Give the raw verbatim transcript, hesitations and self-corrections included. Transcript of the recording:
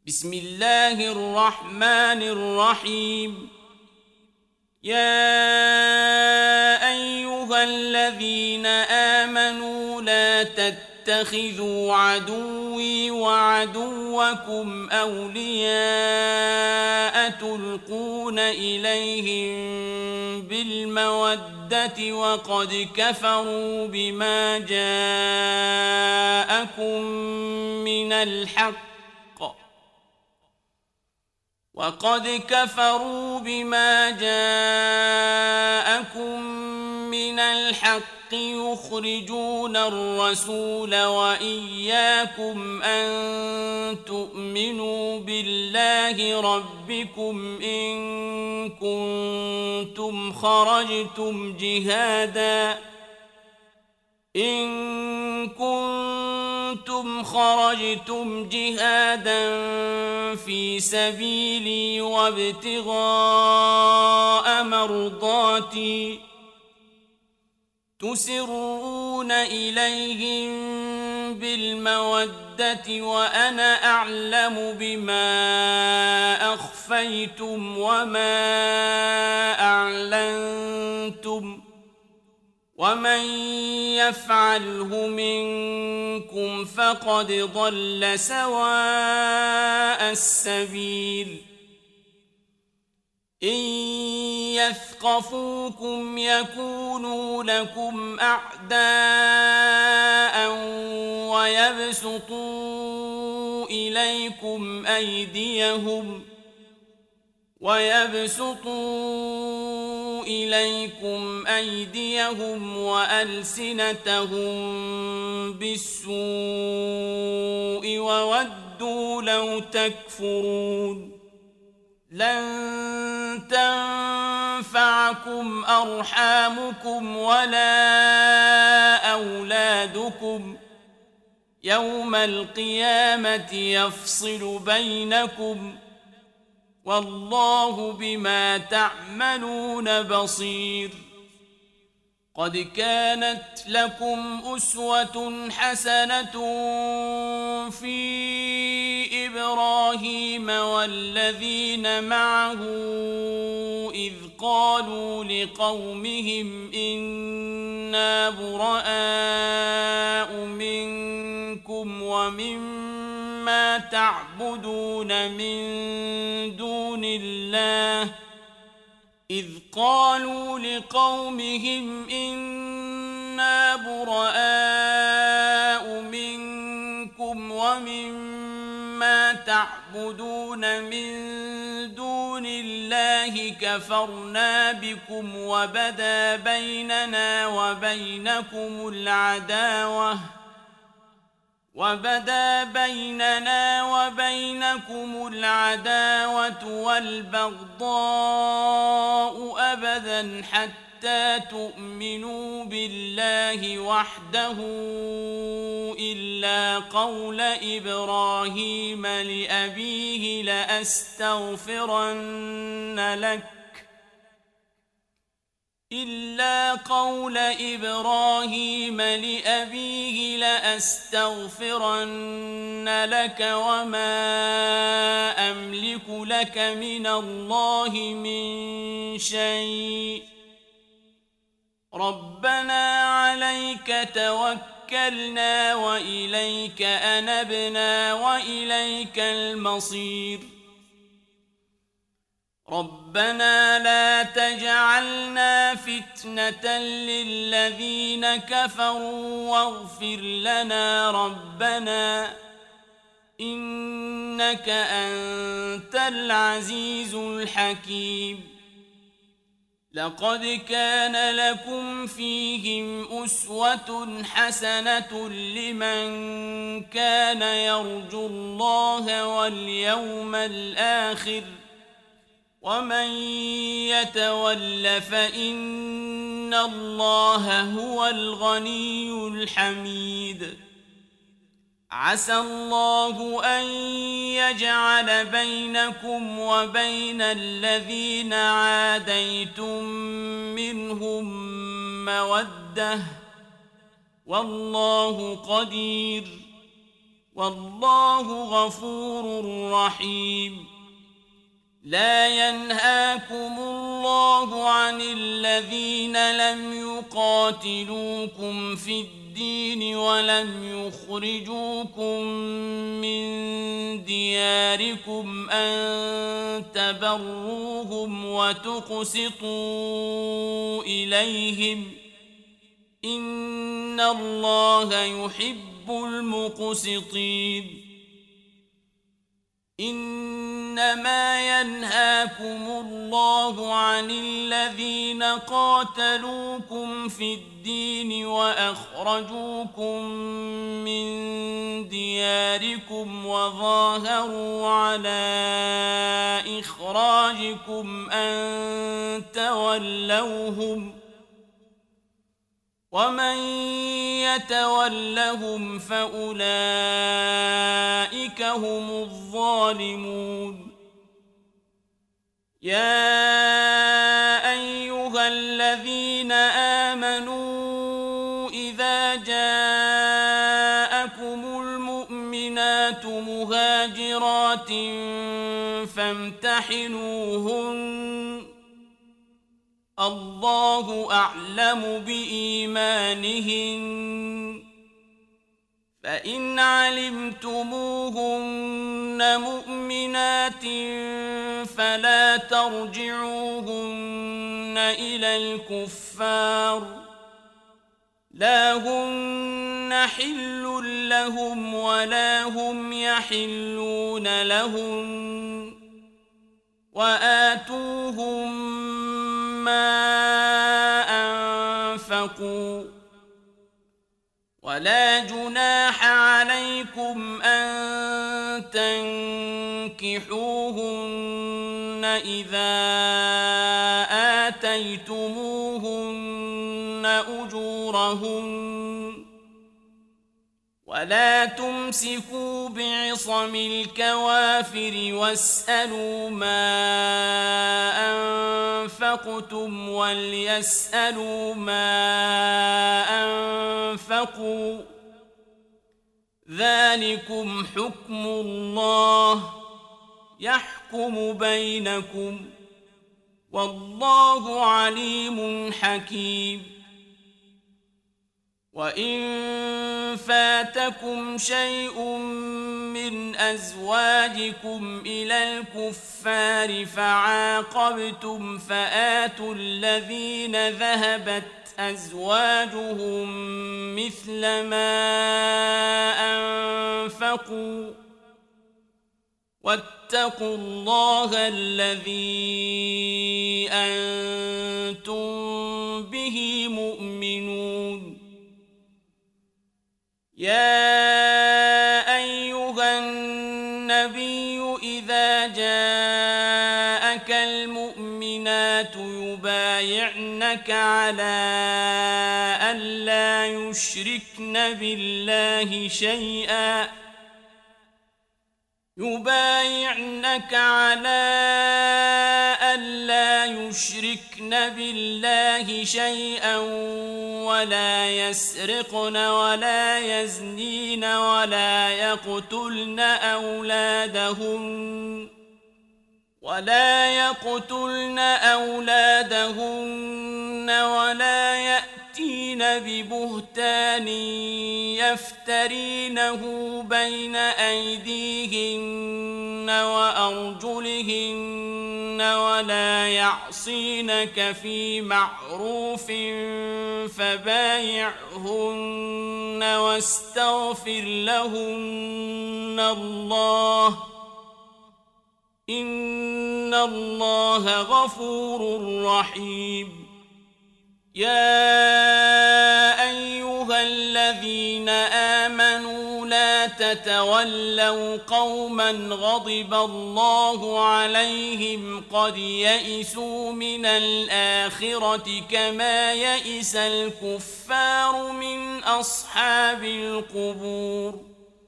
بسم الله الرحمن الرحيم. يا أيها الذين آمنوا لا تتخذوا عدوي وعدوكم أولياء تلقون إليهم بالمودة وقد كفروا بما جاءكم من الحق وقد كفروا بما جاءكم من الحق يخرجون الرسول وإياكم أن تؤمنوا بالله ربكم إن كنتم خرجتم جهادا إن كنتم خرجتم جهادا في سبيلي وابتغاء مرضاتي تسرون إليهم بالمودة وأنا أعلم بما أخفيتم وما أعلنتم ومن يفعله منكم فقد ضل سواء السبيل. إن يثقفوكم يكونوا لكم أعداء ويبسطوا إليكم أيديهم ويبسطوا إليكم أيديهم وألسنتهم بالسوء وودوا لو تكفرون. لن تنفعكم أرحامكم ولا أولادكم يوم القيامة يفصل بينكم والله بما تعملون بصير. قد كانت لكم أسوة حسنة في إبراهيم والذين معه إذ قالوا لقومهم إنا براء منكم ومما تعبدون من دون الله إذ قالوا لقومهم إنا براء منكم ومما تعبدون من دون الله كفرنا بكم وبدا بيننا وبينكم العداوة وبدا بيننا وبينكم العداوة والبغضاء أبدا حتى تؤمنوا بالله وحده إلا قول إبراهيم لأبيه لأستغفرن لك إلا قول إبراهيم لأبيه لأستغفرن لك وما أملك لك من الله من شيء ربنا عليك توكلنا وإليك أنبنا وإليك المصير. ربنا لا تجعلنا فتنة للذين كفروا واغفر لنا ربنا إنك أنت العزيز الحكيم. لقد كان لكم فيهم أسوة حسنة لمن كان يرجو الله واليوم الآخر ومن يتول فإن الله هو الغني الحميد. عسى الله أن يجعل بينكم وبين الذين عاديتم منهم مودة والله قدير والله غفور رحيم. لا ينهاكم الله عن الذين لم يقاتلوكم في الدين ولم يخرجوكم من دياركم أن تبروهم وتقسطوا إليهم إن الله يحب المقسطين. إنما ينهاكم الله عن الذين قاتلوكم في الدين وأخرجوكم من دياركم وظاهروا على إخراجكم أن تولوهم ومن يتولهم فأولئك هم الظالمون. يا أيها الذين آمنوا إذا جاءكم المؤمنات مهاجرات فامتحنوهن الله أعلم بإيمانهن فإن علمتموهن مؤمنات فلا ترجعوهن إلى الكفار لا هن حل لهم ولا هم يحلون لهم وآتوهم ما أنفقوا ولا جناح عليكم أن تنكحوهن إذا آتيتموهن أجورهن ولا تمسكوا بعصم الكوافر واسألوا ما أنفقتم وليسألوا ما أنفقوا ذلكم حكم الله يحكم بينكم والله عليم حكيم. وإن فاتكم شيء من أزواجكم إلى الكفار فعاقبتم فآتوا الذين ذهبت أزواجهم مثل ما أنفقوا واتقوا الله الذي أنتم به مؤمنون. يا أيها النبي إذا جاءك المؤمنات يبايعنك على أن لا يشركن بالله شيئا يبايعنك على ألا يشركن بالله شيئا ولا يسرقن ولا يزنين ولا يقتلن أولادهن ولا يقتلن أولادهن ولا يأتين ببهتان يفترينه بين أيديهن وأرجلهن ولا يعصينك في معروف فبايعهن واستغفر لهن الله إن الله غفور رحيم. يا أيها الذين آمنوا لا تتولوا قوما غضب الله عليهم قد يئسوا من الآخرة كما يئس الكفار من أصحاب القبور.